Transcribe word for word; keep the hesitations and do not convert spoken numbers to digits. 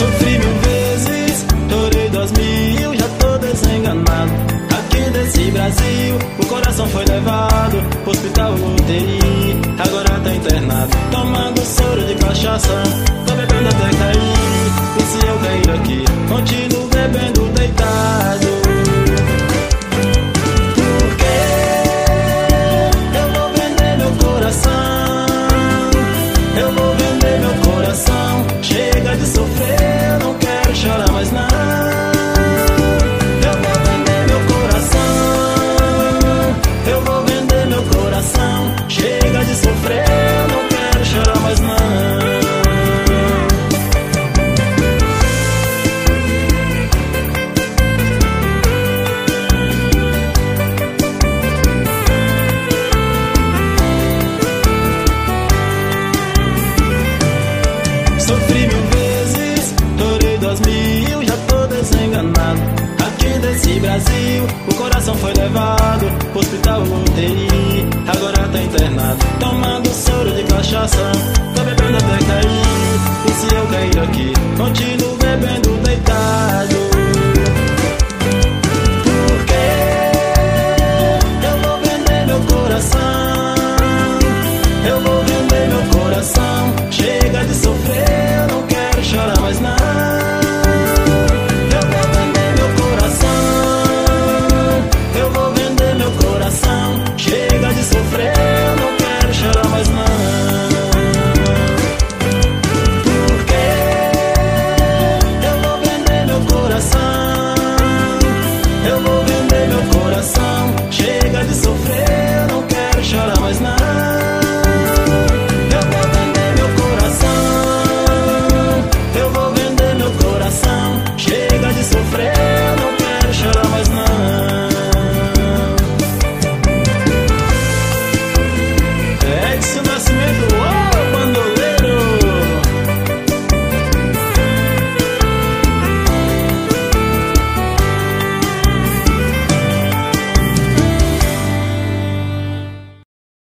Sofri mil vezes, chorei duas mil, já tô desenganado. Aqui desse Brasil, o coração foi levado pro hospital U T I, agora tá internado, tomando soro de cachaça, tô bebendo até cair.